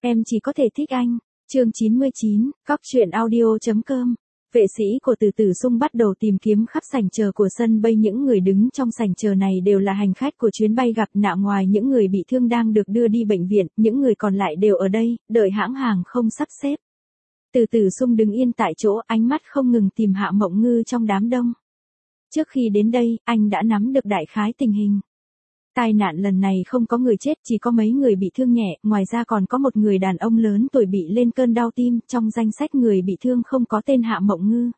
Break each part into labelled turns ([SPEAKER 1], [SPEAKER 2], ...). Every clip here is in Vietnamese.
[SPEAKER 1] Em chỉ có thể thích anh. Chương 99, Cóc truyện audio.com. Vệ sĩ của Từ Tử Sung bắt đầu tìm kiếm khắp sảnh chờ của sân bay. Những người đứng trong sảnh chờ này đều là hành khách của chuyến bay gặp nạn. Ngoài những người bị thương đang được đưa đi bệnh viện, những người còn lại đều ở đây, đợi hãng hàng không sắp xếp. Từ Tử Sung đứng yên tại chỗ, ánh mắt không ngừng tìm Hạ Mộng Ngư trong đám đông. Trước khi đến đây, anh đã nắm được đại khái tình hình. Tai nạn lần này không có người chết, chỉ có mấy người bị thương nhẹ, ngoài ra còn có một người đàn ông lớn tuổi bị lên cơn đau tim, trong danh sách người bị thương không có tên Hạ Mộng Ngư.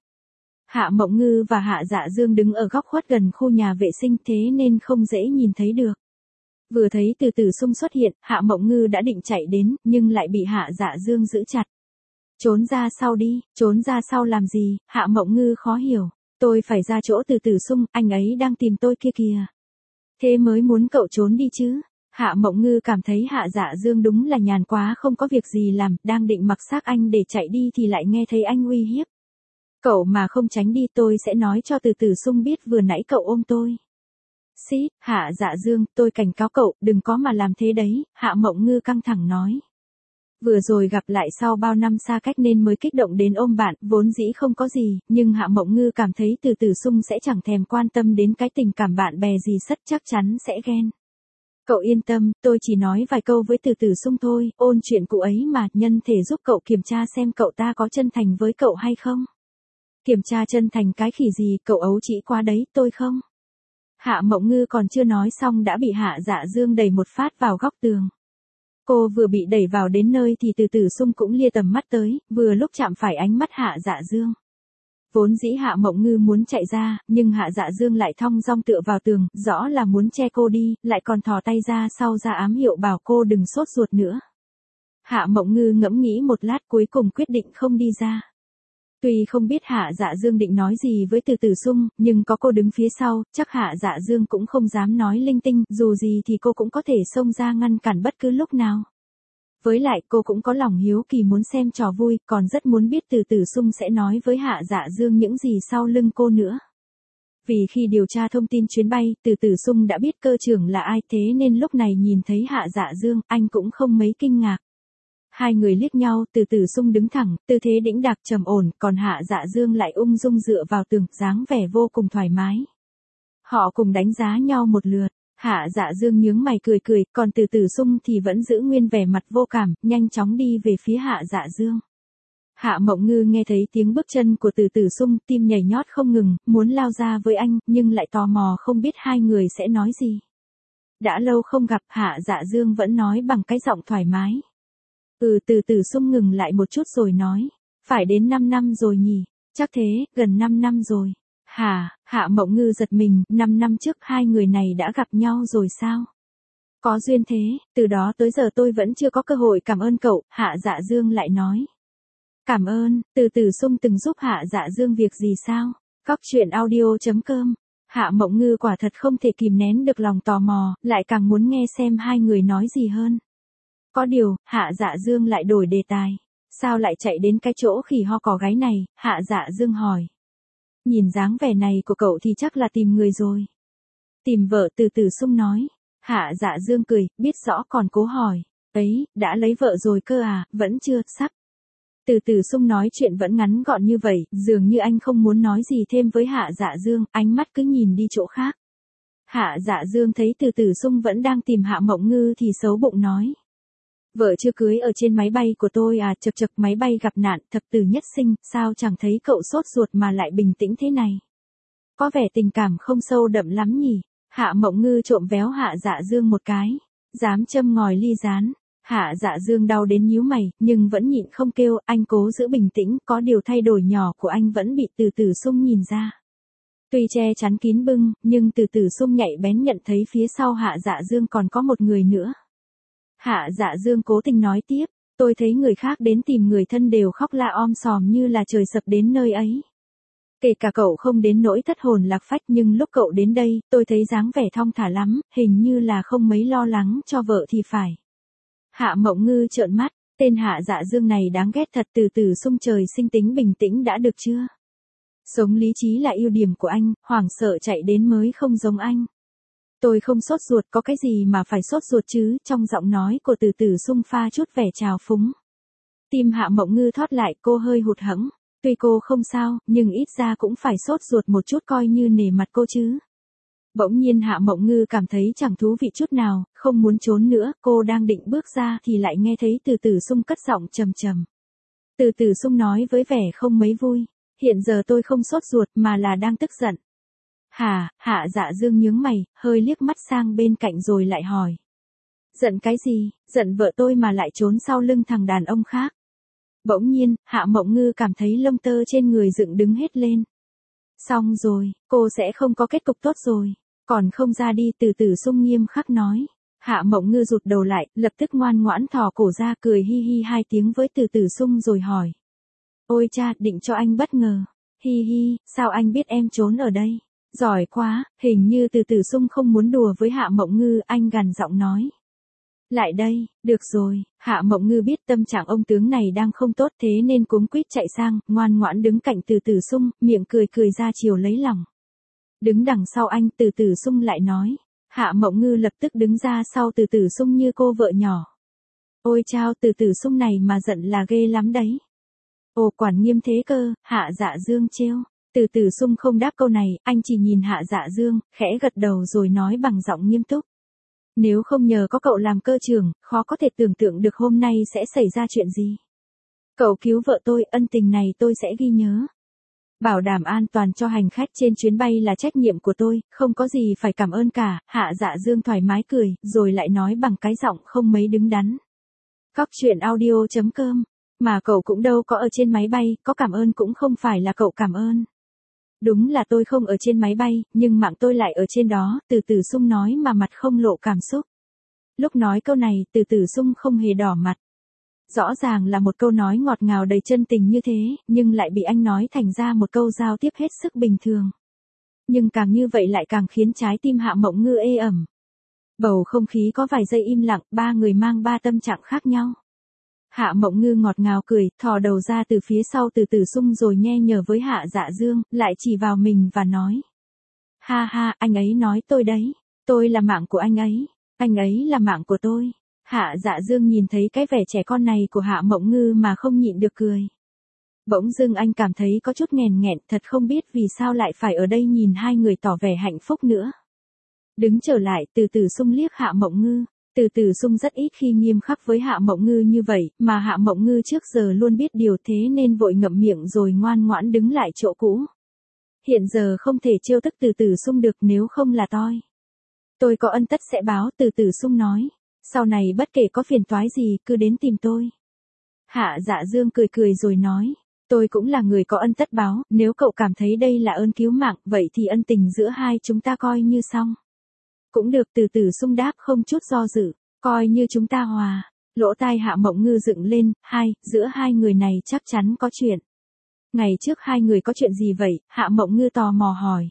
[SPEAKER 1] Hạ Mộng Ngư và Hạ Dạ Dương đứng ở góc khuất gần khu nhà vệ sinh, thế nên không dễ nhìn thấy được. Vừa thấy Từ Tử Sung xuất hiện, Hạ Mộng Ngư đã định chạy đến, nhưng lại bị Hạ Dạ Dương giữ chặt. Trốn ra sau đi. Trốn ra sau làm gì? Hạ Mộng Ngư khó hiểu. Tôi phải ra chỗ Từ Tử Sung, anh ấy đang tìm tôi kia kìa. Thế mới muốn cậu trốn đi chứ? Hạ Mộng Ngư cảm thấy Hạ Dạ Dương đúng là nhàn quá, không có việc gì làm, đang định mặc xác anh để chạy đi thì lại nghe thấy anh uy hiếp. Cậu mà không tránh đi tôi sẽ nói cho Từ Tử Sung biết vừa nãy cậu ôm tôi. Xít, Hạ Dạ Dương, tôi cảnh cáo cậu, đừng có mà làm thế đấy, Hạ Mộng Ngư căng thẳng nói. Vừa rồi gặp lại sau bao năm xa cách nên mới kích động đến ôm bạn, vốn dĩ không có gì, nhưng Hạ Mộng Ngư cảm thấy Từ Tử Sung sẽ chẳng thèm quan tâm đến cái tình cảm bạn bè gì, chắc chắn sẽ ghen. Cậu yên tâm, tôi chỉ nói vài câu với Từ Tử Sung thôi, ôn chuyện cụ ấy mà, nhân thể giúp cậu kiểm tra xem cậu ta có chân thành với cậu hay không. Kiểm tra chân thành cái khỉ gì, cậu ấu trĩ quá đấy, tôi không. Hạ Mộng Ngư còn chưa nói xong đã bị Hạ Dạ Dương đẩy một phát vào góc tường. Cô vừa bị đẩy vào đến nơi thì Từ Tử Sung cũng lia tầm mắt tới, vừa lúc chạm phải ánh mắt Hạ Dạ Dương. Vốn dĩ Hạ Mộng Ngư muốn chạy ra, nhưng Hạ Dạ Dương lại thong dong tựa vào tường, rõ là muốn che cô đi, lại còn thò tay ra sau ra ám hiệu bảo cô đừng sốt ruột nữa. Hạ Mộng Ngư ngẫm nghĩ một lát cuối cùng quyết định không đi ra. Tuy không biết Hạ Dạ Dương định nói gì với Từ Tử Sung, nhưng có cô đứng phía sau, chắc Hạ Dạ Dương cũng không dám nói linh tinh, dù gì thì cô cũng có thể xông ra ngăn cản bất cứ lúc nào. Với lại cô cũng có lòng hiếu kỳ muốn xem trò vui, còn rất muốn biết Từ Tử Sung sẽ nói với Hạ Dạ Dương những gì sau lưng cô nữa. Vì khi điều tra thông tin chuyến bay, Từ Tử Sung đã biết cơ trưởng là ai, thế nên lúc này nhìn thấy Hạ Dạ Dương, anh cũng không mấy kinh ngạc. Hai người liếc nhau, Từ Tử Sung đứng thẳng, tư thế đĩnh đạc trầm ổn, còn Hạ Dạ Dương lại ung dung dựa vào tường, dáng vẻ vô cùng thoải mái. Họ cùng đánh giá nhau một lượt, Hạ Dạ Dương nhướng mày cười cười, còn Từ Tử Sung thì vẫn giữ nguyên vẻ mặt vô cảm, nhanh chóng đi về phía Hạ Dạ Dương. Hạ Mộng Ngư nghe thấy tiếng bước chân của Từ Tử Sung, tim nhảy nhót không ngừng, muốn lao ra với anh, nhưng lại tò mò không biết hai người sẽ nói gì. Đã lâu không gặp, Hạ Dạ Dương vẫn nói bằng cái giọng thoải mái. Từ Tử Sung ngừng lại một chút rồi nói, phải đến 5 năm rồi nhỉ, chắc thế, gần 5 năm rồi. Hạ Mộng Ngư giật mình, 5 năm trước hai người này đã gặp nhau rồi sao? Có duyên thế, từ đó tới giờ tôi vẫn chưa có cơ hội cảm ơn cậu, Hạ Dạ Dương lại nói. Cảm ơn, Từ Tử Sung từng giúp Hạ Dạ Dương việc gì sao? Cóc truyện audio.com. Hạ Mộng Ngư quả thật không thể kìm nén được lòng tò mò, lại càng muốn nghe xem hai người nói gì hơn. Có điều, Hạ Dạ Dương lại đổi đề tài. Sao lại chạy đến cái chỗ khỉ ho cò gáy này? Hạ Dạ Dương hỏi. Nhìn dáng vẻ này của cậu thì chắc là tìm người rồi. Tìm vợ, Từ Tử Sung nói. Hạ Dạ Dương cười, biết rõ còn cố hỏi. Ấy, đã lấy vợ rồi cơ à, vẫn chưa, sắp. Từ Tử Sung nói chuyện vẫn ngắn gọn như vậy, dường như anh không muốn nói gì thêm với Hạ Dạ Dương, ánh mắt cứ nhìn đi chỗ khác. Hạ Dạ Dương thấy Từ Tử Sung vẫn đang tìm Hạ Mộng Ngư thì xấu bụng nói. Vợ chưa cưới ở trên máy bay của tôi à, chật chật, máy bay gặp nạn, thập tử nhất sinh, sao chẳng thấy cậu sốt ruột mà lại bình tĩnh thế này. Có vẻ tình cảm không sâu đậm lắm nhỉ. Hạ Mộng Ngư trộm véo Hạ Dạ Dương một cái. Dám châm ngòi ly gián. Hạ Dạ Dương đau đến nhíu mày, nhưng vẫn nhịn không kêu, anh cố giữ bình tĩnh, có điều thay đổi nhỏ của anh vẫn bị Từ Tử Sung nhìn ra. Tuy che chắn kín bưng, nhưng Từ Tử Sung nhạy bén nhận thấy phía sau Hạ Dạ Dương còn có một người nữa. Hạ Dạ Dương cố tình nói tiếp, tôi thấy người khác đến tìm người thân đều khóc la om sòm như là trời sập đến nơi ấy. Kể cả cậu không đến nỗi thất hồn lạc phách, nhưng lúc cậu đến đây, tôi thấy dáng vẻ thong thả lắm, hình như là không mấy lo lắng cho vợ thì phải. Hạ Mộng Ngư trợn mắt, tên Hạ Dạ Dương này đáng ghét thật. Từ Tử Sung trời sinh tính bình tĩnh đã được chưa? Sống lý trí là ưu điểm của anh, hoảng sợ chạy đến mới không giống anh. Tôi không sốt ruột, có cái gì mà phải sốt ruột chứ, trong giọng nói của Từ Tử Sung pha chút vẻ trào phúng. Tim Hạ Mộng Ngư thót lại, cô hơi hụt hẫng. Tuy cô không sao, nhưng ít ra cũng phải sốt ruột một chút coi như nể mặt cô chứ. Bỗng nhiên Hạ Mộng Ngư cảm thấy chẳng thú vị chút nào, không muốn trốn nữa, cô đang định bước ra thì lại nghe thấy Từ Tử Sung cất giọng trầm trầm. Từ Tử Sung nói với vẻ không mấy vui, hiện giờ tôi không sốt ruột mà là đang tức giận. Hả, Hạ Dạ Dương nhướng mày, hơi liếc mắt sang bên cạnh rồi lại hỏi. Giận cái gì, giận vợ tôi mà lại trốn sau lưng thằng đàn ông khác. Bỗng nhiên, Hạ Mộng Ngư cảm thấy lông tơ trên người dựng đứng hết lên. Xong rồi, cô sẽ không có kết cục tốt rồi. Còn không ra đi, Từ Tử Sung nghiêm khắc nói. Hạ Mộng Ngư rụt đầu lại, lập tức ngoan ngoãn thò cổ ra cười hi hi hai tiếng với Từ Tử Sung rồi hỏi. Ôi cha, định cho anh bất ngờ. Hi hi, sao anh biết em trốn ở đây? Giỏi quá, hình như Từ Tử Sung không muốn đùa với Hạ Mộng Ngư, anh gằn giọng nói. Lại đây, được rồi, Hạ Mộng Ngư biết tâm trạng ông tướng này đang không tốt thế nên cuống quýt chạy sang, ngoan ngoãn đứng cạnh Từ Tử Sung, miệng cười cười ra chiều lấy lòng. Đứng đằng sau anh, Từ Tử Sung lại nói. Hạ Mộng Ngư lập tức đứng ra sau Từ Tử Sung như cô vợ nhỏ. Ôi chao, Từ Tử Sung này mà giận là ghê lắm đấy. Ồ, quản nghiêm thế cơ, Hạ Dạ Dương trêu. Từ Tử Sung không đáp câu này, anh chỉ nhìn Hạ Dạ Dương, khẽ gật đầu rồi nói bằng giọng nghiêm túc. Nếu không nhờ có cậu làm cơ trưởng, khó có thể tưởng tượng được hôm nay sẽ xảy ra chuyện gì. Cậu cứu vợ tôi, ân tình này tôi sẽ ghi nhớ. Bảo đảm an toàn cho hành khách trên chuyến bay là trách nhiệm của tôi, không có gì phải cảm ơn cả. Hạ Dạ Dương thoải mái cười, rồi lại nói bằng cái giọng không mấy đứng đắn. Cóc truyện audio.com, mà cậu cũng đâu có ở trên máy bay, có cảm ơn cũng không phải là cậu cảm ơn. Đúng là tôi không ở trên máy bay, nhưng mạng tôi lại ở trên đó, Từ Tử Sung nói mà mặt không lộ cảm xúc. Lúc nói câu này, Từ Tử Sung không hề đỏ mặt. Rõ ràng là một câu nói ngọt ngào đầy chân tình như thế, nhưng lại bị anh nói thành ra một câu giao tiếp hết sức bình thường. Nhưng càng như vậy lại càng khiến trái tim Hạ Mộng Ngư ê ẩm. Bầu không khí có vài giây im lặng, ba người mang ba tâm trạng khác nhau. Hạ Mộng Ngư ngọt ngào cười, thò đầu ra từ phía sau Từ Tử Sung rồi nhe nhờ với Hạ Dạ Dương, lại chỉ vào mình và nói. Ha ha, anh ấy nói tôi đấy, tôi là mạng của anh ấy là mạng của tôi. Hạ Dạ Dương nhìn thấy cái vẻ trẻ con này của Hạ Mộng Ngư mà không nhịn được cười. Bỗng dưng anh cảm thấy có chút nghèn nghẹn, thật không biết vì sao lại phải ở đây nhìn hai người tỏ vẻ hạnh phúc nữa. Đứng trở lại, Từ Tử Sung liếc Hạ Mộng Ngư. Từ Tử Sung rất ít khi nghiêm khắc với Hạ Mộng Ngư như vậy, mà Hạ Mộng Ngư trước giờ luôn biết điều thế nên vội ngậm miệng rồi ngoan ngoãn đứng lại chỗ cũ. Hiện giờ không thể trêu tức Từ Tử Sung được nếu không là tôi có ân tất sẽ báo, Từ Tử Sung nói. Sau này bất kể có phiền toái gì cứ đến tìm tôi. Hạ Dạ Dương cười cười rồi nói. Tôi cũng là người có ân tất báo, nếu cậu cảm thấy đây là ơn cứu mạng, vậy thì ân tình giữa hai chúng ta coi như xong. Cũng được, Từ Tử Sung đáp không chút do dự, coi như chúng ta hòa. Lỗ tai Hạ Mộng Ngư dựng lên, giữa hai người này chắc chắn có chuyện. Ngày trước hai người có chuyện gì vậy? Hạ Mộng Ngư tò mò hỏi.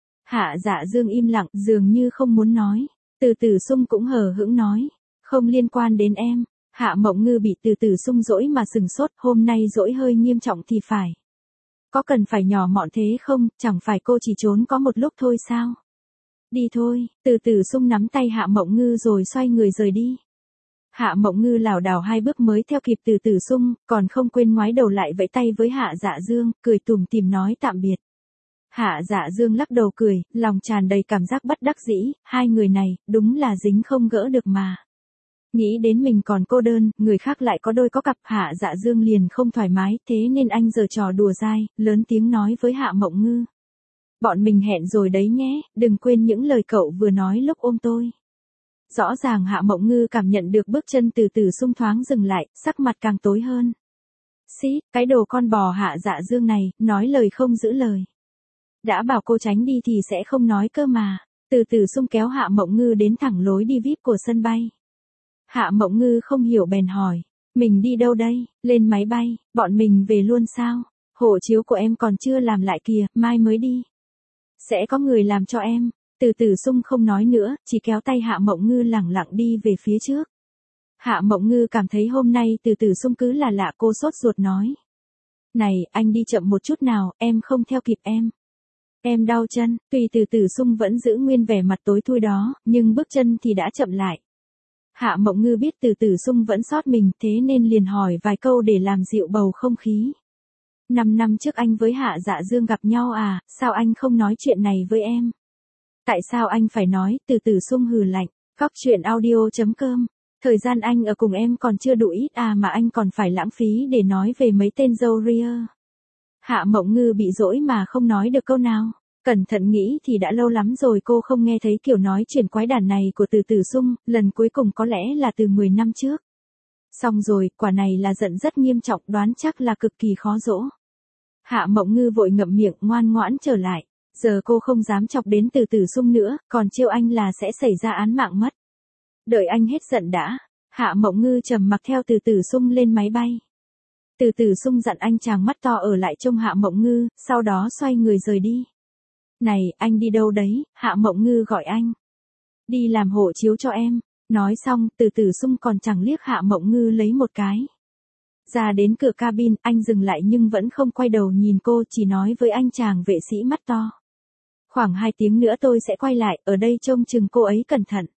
[SPEAKER 1] Hạ Dạ Dương im lặng, dường như không muốn nói. Từ Tử Sung cũng hờ hững nói. Không liên quan đến em. Hạ Mộng Ngư bị Từ Tử Sung dỗi mà sừng sốt, hôm nay dỗi hơi nghiêm trọng thì phải. Có cần phải nhỏ mọn thế không, chẳng phải cô chỉ trốn có một lúc thôi sao? Đi thôi, Từ Tử Sung nắm tay Hạ Mộng Ngư rồi xoay người rời đi. Hạ Mộng Ngư lảo đảo hai bước mới theo kịp Từ Tử Sung, còn không quên ngoái đầu lại vẫy tay với Hạ Dạ Dương, cười tủm tỉm nói tạm biệt. Hạ Dạ Dương lắc đầu cười, lòng tràn đầy cảm giác bất đắc dĩ, hai người này, đúng là dính không gỡ được mà. Nghĩ đến mình còn cô đơn, người khác lại có đôi có cặp, Hạ Dạ Dương liền không thoải mái, thế nên anh giở trò đùa dai, lớn tiếng nói với Hạ Mộng Ngư. Bọn mình hẹn rồi đấy nhé, đừng quên những lời cậu vừa nói lúc ôm tôi. Rõ ràng Hạ Mộng Ngư cảm nhận được bước chân Từ Tử Sung thoáng dừng lại, sắc mặt càng tối hơn. Xí, cái đồ con bò Hạ Dạ Dương này, nói lời không giữ lời. Đã bảo cô tránh đi thì sẽ không nói cơ mà. Từ Tử Sung kéo Hạ Mộng Ngư đến thẳng lối đi VIP của sân bay. Hạ Mộng Ngư không hiểu bèn hỏi. Mình đi đâu đây? Lên máy bay, bọn mình về luôn sao? Hộ chiếu của em còn chưa làm lại kìa, mai mới đi. Sẽ có người làm cho em. Từ Tử Sung không nói nữa, chỉ kéo tay Hạ Mộng Ngư lẳng lặng đi về phía trước. Hạ Mộng Ngư cảm thấy hôm nay Từ Tử Sung cứ là lạ, cô sốt ruột nói. Này, anh đi chậm một chút nào, em không theo kịp em. Em đau chân, tuy từ từ sung vẫn giữ nguyên vẻ mặt tối thui đó, nhưng bước chân thì đã chậm lại. Hạ Mộng Ngư biết từ từ sung vẫn sót mình, thế nên liền hỏi vài câu để làm dịu bầu không khí. 5 năm trước anh với Hạ Dạ Dương gặp nhau à, sao anh không nói chuyện này với em? Tại sao anh phải nói, từ từ sung hừ lạnh, Cóc truyện audio.com. Thời gian anh ở cùng em còn chưa đủ ít à mà anh còn phải lãng phí để nói về mấy tên dâu ria. Hạ Mộng Ngư bị dỗi mà không nói được câu nào. Cẩn thận nghĩ thì đã lâu lắm rồi cô không nghe thấy kiểu nói chuyện quái đản này của từ từ sung, lần cuối cùng có lẽ là từ 10 năm trước. Xong rồi, quả này là giận rất nghiêm trọng, đoán chắc là cực kỳ khó dỗ. Hạ Mộng Ngư vội ngậm miệng ngoan ngoãn trở lại. Giờ cô không dám chọc đến từ từ sung nữa, còn trêu anh là sẽ xảy ra án mạng mất. Đợi anh hết giận đã. Hạ Mộng Ngư trầm mặc theo từ từ sung lên máy bay. Từ từ sung dặn anh chàng mắt to ở lại trông Hạ Mộng Ngư, sau đó xoay người rời đi. Này, anh đi đâu đấy? Hạ Mộng Ngư gọi anh. Đi làm hộ chiếu cho em. Nói xong, từ từ sung còn chẳng liếc Hạ Mộng Ngư lấy một cái. Ra đến cửa cabin, anh dừng lại nhưng vẫn không quay đầu nhìn cô, chỉ nói với anh chàng vệ sĩ mắt to. Khoảng 2 tiếng nữa tôi sẽ quay lại, ở đây trông chừng cô ấy cẩn thận.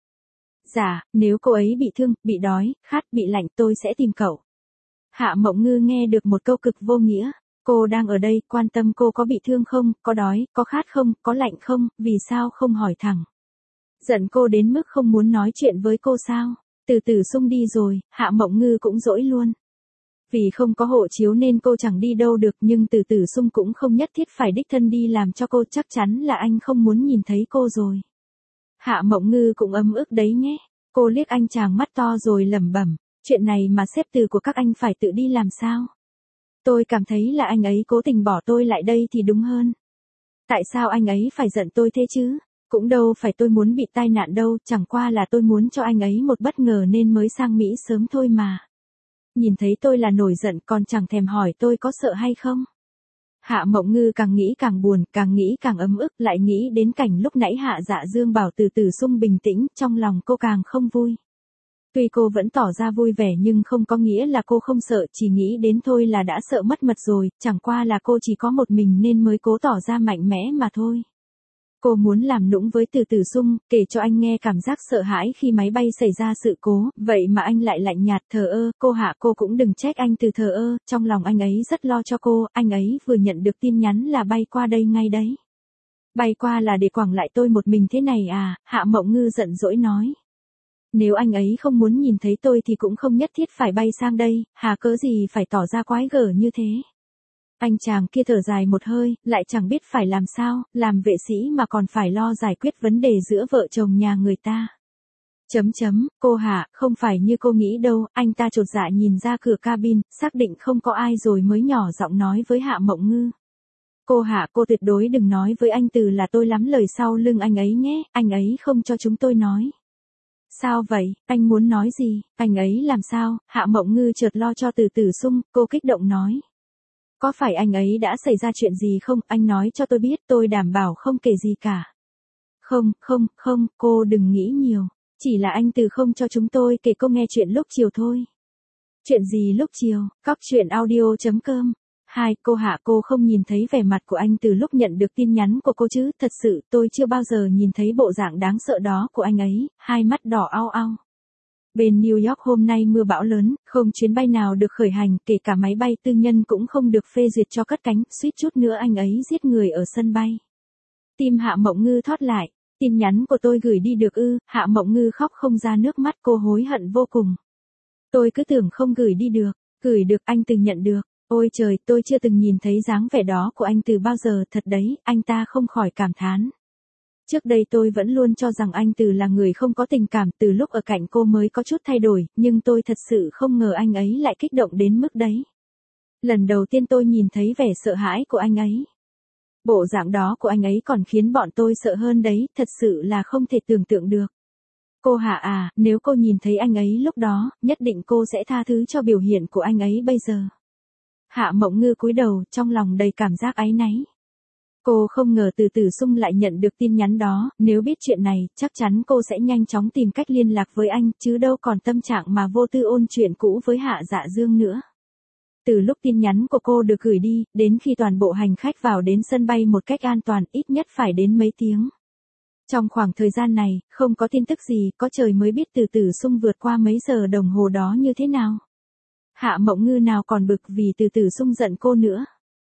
[SPEAKER 1] Dạ, nếu cô ấy bị thương, bị đói, khát, bị lạnh tôi sẽ tìm cậu. Hạ Mộng Ngư nghe được một câu cực vô nghĩa. Cô đang ở đây, quan tâm cô có bị thương không, có đói, có khát không, có lạnh không, vì sao không hỏi thẳng. Giận cô đến mức không muốn nói chuyện với cô sao? Từ từ sung đi rồi, Hạ Mộng Ngư cũng dỗi luôn. Vì không có hộ chiếu nên cô chẳng đi đâu được, nhưng từ từ sung cũng không nhất thiết phải đích thân đi làm cho cô, chắc chắn là anh không muốn nhìn thấy cô rồi. Hạ Mộng Ngư cũng ấm ức đấy nhé. Cô liếc anh chàng mắt to rồi lẩm bẩm, chuyện này mà xếp từ của các anh phải tự đi làm sao? Tôi cảm thấy là anh ấy cố tình bỏ tôi lại đây thì đúng hơn. Tại sao anh ấy phải giận tôi thế chứ? Cũng đâu phải tôi muốn bị tai nạn đâu, chẳng qua là tôi muốn cho anh ấy một bất ngờ nên mới sang Mỹ sớm thôi mà. Nhìn thấy tôi là nổi giận còn chẳng thèm hỏi tôi có sợ hay không. Hạ Mộng Ngư càng nghĩ càng buồn, càng nghĩ càng ấm ức, lại nghĩ đến cảnh lúc nãy Hạ Dạ Dương bảo từ từ sung bình tĩnh, trong lòng cô càng không vui. Tuy cô vẫn tỏ ra vui vẻ nhưng không có nghĩa là cô không sợ, chỉ nghĩ đến thôi là đã sợ mất mật rồi, chẳng qua là cô chỉ có một mình nên mới cố tỏ ra mạnh mẽ mà thôi. Cô muốn làm nũng với từ từ sung, kể cho anh nghe cảm giác sợ hãi khi máy bay xảy ra sự cố, vậy mà anh lại lạnh nhạt thờ ơ, cô cũng đừng trách anh từ thờ ơ, trong lòng anh ấy rất lo cho cô, anh ấy vừa nhận được tin nhắn là bay qua đây ngay đấy. Bay qua là để quẳng lại tôi một mình thế này à, Hạ Mộng Ngư giận dỗi nói. Nếu anh ấy không muốn nhìn thấy tôi thì cũng không nhất thiết phải bay sang đây, hà cớ gì phải tỏ ra quái gở như thế. Anh chàng kia thở dài một hơi, lại chẳng biết phải làm sao, làm vệ sĩ mà còn phải lo giải quyết vấn đề giữa vợ chồng nhà người ta. Cô Hạ, không phải như cô nghĩ đâu, anh ta chột dạ nhìn ra cửa cabin, xác định không có ai rồi mới nhỏ giọng nói với Hạ Mộng Ngư. Cô Hạ, cô tuyệt đối đừng nói với anh Từ là tôi lắm lời sau lưng anh ấy nhé, anh ấy không cho chúng tôi nói. Sao vậy, anh muốn nói gì, anh ấy làm sao? Hạ Mộng Ngư chợt lo cho từ từ sung, cô kích động nói. Có phải anh ấy đã xảy ra chuyện gì không, anh nói cho tôi biết, tôi đảm bảo không kể gì cả. Không, cô đừng nghĩ nhiều, chỉ là anh Từ không cho chúng tôi kể cô nghe chuyện lúc chiều thôi. Chuyện gì lúc chiều, Cóc truyện audio.com. Cô Hạ, cô không nhìn thấy vẻ mặt của anh Từ lúc nhận được tin nhắn của cô chứ, thật sự tôi chưa bao giờ nhìn thấy bộ dạng đáng sợ đó của anh ấy, hai mắt đỏ au au. Bên New York hôm nay mưa bão lớn, không chuyến bay nào được khởi hành, kể cả máy bay tư nhân cũng không được phê duyệt cho cất cánh, suýt chút nữa anh ấy giết người ở sân bay. Tim Hạ Mộng Ngư thót lại, tin nhắn của tôi gửi đi được ư? Hạ Mộng Ngư khóc không ra nước mắt, cô hối hận vô cùng. Tôi cứ tưởng không gửi đi được, gửi được anh từng nhận được. Ôi trời, tôi chưa từng nhìn thấy dáng vẻ đó của anh Từ bao giờ, thật đấy, anh ta không khỏi cảm thán. Trước đây tôi vẫn luôn cho rằng anh Từ là người không có tình cảm, từ lúc ở cạnh cô mới có chút thay đổi, nhưng tôi thật sự không ngờ anh ấy lại kích động đến mức đấy. Lần đầu tiên tôi nhìn thấy vẻ sợ hãi của anh ấy. Bộ dạng đó của anh ấy còn khiến bọn tôi sợ hơn đấy, thật sự là không thể tưởng tượng được. Cô Hạ à, nếu cô nhìn thấy anh ấy lúc đó, nhất định cô sẽ tha thứ cho biểu hiện của anh ấy bây giờ. Hạ Mộng Ngư cúi đầu, trong lòng đầy cảm giác áy náy. Cô không ngờ từ từ sung lại nhận được tin nhắn đó, nếu biết chuyện này, chắc chắn cô sẽ nhanh chóng tìm cách liên lạc với anh, chứ đâu còn tâm trạng mà vô tư ôn chuyện cũ với Hạ Dạ Dương nữa. Từ lúc tin nhắn của cô được gửi đi, đến khi toàn bộ hành khách vào đến sân bay một cách an toàn ít nhất phải đến mấy tiếng. Trong khoảng thời gian này, không có tin tức gì, có trời mới biết Từ Tử Sung vượt qua mấy giờ đồng hồ đó như thế nào. Hạ Mộng Ngư nào còn bực vì Từ Tử Sung giận cô nữa.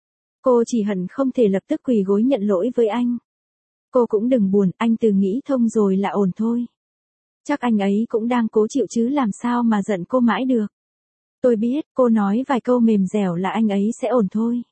[SPEAKER 1] Cô chỉ hận không thể lập tức quỳ gối nhận lỗi với anh. Cô cũng đừng buồn, anh từ nghĩ thông rồi là ổn thôi. Chắc anh ấy cũng đang cố chịu chứ làm sao mà giận cô mãi được. Tôi biết, cô nói vài câu mềm dẻo là anh ấy sẽ ổn thôi.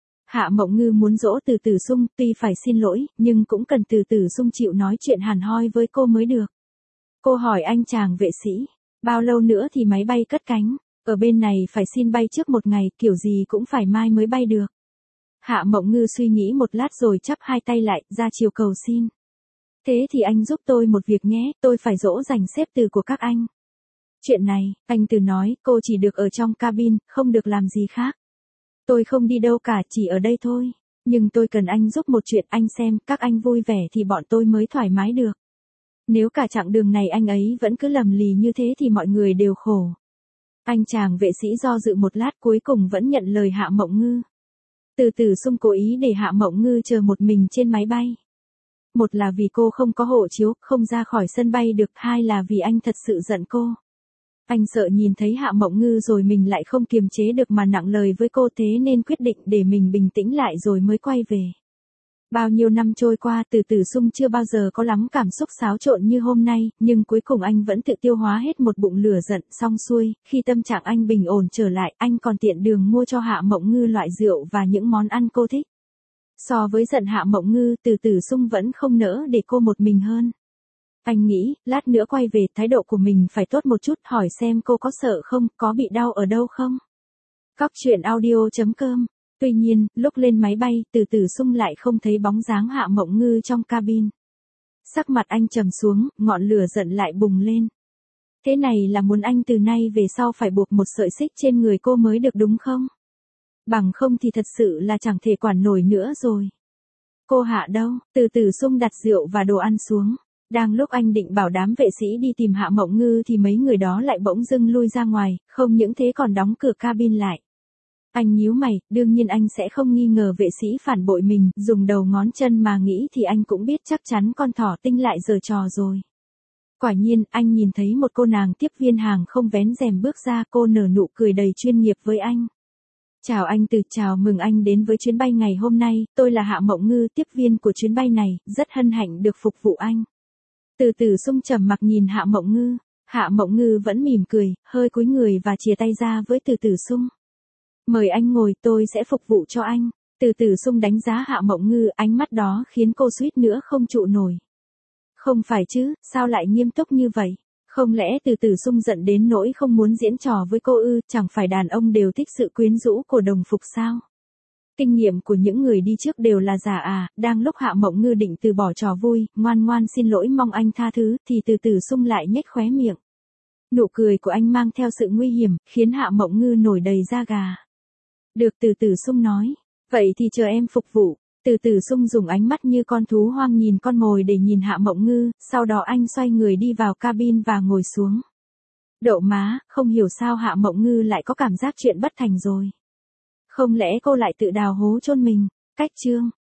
[SPEAKER 1] Hạ Mộng Ngư muốn dỗ Từ Tử Sung, tuy phải xin lỗi, nhưng cũng cần Từ Tử Sung chịu nói chuyện hàn hoi với cô mới được. Cô hỏi anh chàng vệ sĩ, bao lâu nữa thì máy bay cất cánh, ở bên này phải xin bay trước một ngày, kiểu gì cũng phải mai mới bay được. Hạ Mộng Ngư suy nghĩ một lát rồi chắp hai tay lại, ra chiều cầu xin. Thế thì anh giúp tôi một việc nhé, tôi phải dỗ dành sếp Từ của các anh. Chuyện này, anh Từ nói, cô chỉ được ở trong cabin, không được làm gì khác. Tôi không đi đâu cả, chỉ ở đây thôi. Nhưng tôi cần anh giúp một chuyện, anh xem, các anh vui vẻ thì bọn tôi mới thoải mái được. Nếu cả chặng đường này anh ấy vẫn cứ lầm lì như thế thì mọi người đều khổ. Anh chàng vệ sĩ do dự một lát cuối cùng vẫn nhận lời Hạ Mộng Ngư. Từ Tử Sung cố ý để Hạ Mộng Ngư chờ một mình trên máy bay. Một là vì cô không có hộ chiếu, không ra khỏi sân bay được, hai là vì anh thật sự giận cô. Anh sợ nhìn thấy Hạ Mộng Ngư rồi mình lại không kiềm chế được mà nặng lời với cô, thế nên quyết định để mình bình tĩnh lại rồi mới quay về. Bao nhiêu năm trôi qua, Từ Tử Sung chưa bao giờ có lắm cảm xúc xáo trộn như hôm nay, nhưng cuối cùng anh vẫn tự tiêu hóa hết một bụng lửa giận. Xong xuôi, khi tâm trạng anh bình ổn trở lại, anh còn tiện đường mua cho Hạ Mộng Ngư loại rượu và những món ăn cô thích. So với giận Hạ Mộng Ngư, Từ Tử Sung vẫn không nỡ để cô một mình hơn. Anh nghĩ, lát nữa quay về thái độ của mình phải tốt một chút, hỏi xem cô có sợ không, có bị đau ở đâu không. Cóc truyện audio.com. Tuy nhiên, lúc lên máy bay, Từ Tử Sung lại không thấy bóng dáng Hạ Mộng Ngư trong cabin. Sắc mặt anh trầm xuống, ngọn lửa giận lại bùng lên. Thế này là muốn anh từ nay về sau phải buộc một sợi xích trên người cô mới được đúng không? Bằng không thì thật sự là chẳng thể quản nổi nữa rồi. Cô Hạ đâu? Từ Tử Sung đặt rượu và đồ ăn xuống. Đang lúc anh định bảo đám vệ sĩ đi tìm Hạ Mộng Ngư thì mấy người đó lại bỗng dưng lui ra ngoài, không những thế còn đóng cửa cabin lại. Anh nhíu mày, đương nhiên anh sẽ không nghi ngờ vệ sĩ phản bội mình, dùng đầu ngón chân mà nghĩ thì anh cũng biết chắc chắn con thỏ tinh lại giở trò rồi. Quả nhiên, anh nhìn thấy một cô nàng tiếp viên hàng không vén rèm bước ra, cô nở nụ cười đầy chuyên nghiệp với anh. Chào anh Từ, chào mừng anh đến với chuyến bay ngày hôm nay, tôi là Hạ Mộng Ngư, tiếp viên của chuyến bay này, rất hân hạnh được phục vụ anh. Từ Tử Sung trầm mặc nhìn Hạ Mộng Ngư, Hạ Mộng Ngư vẫn mỉm cười, hơi cúi người và chìa tay ra với Từ Tử Sung. Mời anh ngồi, tôi sẽ phục vụ cho anh. Từ Tử Sung đánh giá Hạ Mộng Ngư, ánh mắt đó khiến cô suýt nữa không trụ nổi. Không phải chứ, sao lại nghiêm túc như vậy? Không lẽ Từ Tử Sung giận đến nỗi không muốn diễn trò với cô ư, chẳng phải đàn ông đều thích sự quyến rũ của đồng phục sao? Kinh nghiệm của những người đi trước đều là giả à, đang lúc Hạ Mộng Ngư định từ bỏ trò vui, ngoan ngoan xin lỗi mong anh tha thứ, thì Từ Tử Sung lại nhếch khóe miệng. Nụ cười của anh mang theo sự nguy hiểm, khiến Hạ Mộng Ngư nổi đầy da gà. Được, Từ Tử Sung nói, vậy thì chờ em phục vụ. Từ Tử Sung dùng ánh mắt như con thú hoang nhìn con mồi để nhìn Hạ Mộng Ngư, sau đó anh xoay người đi vào cabin và ngồi xuống. Đậu má, không hiểu sao Hạ Mộng Ngư lại có cảm giác chuyện bất thành rồi. Không lẽ cô lại tự đào hố chôn mình? Cách chương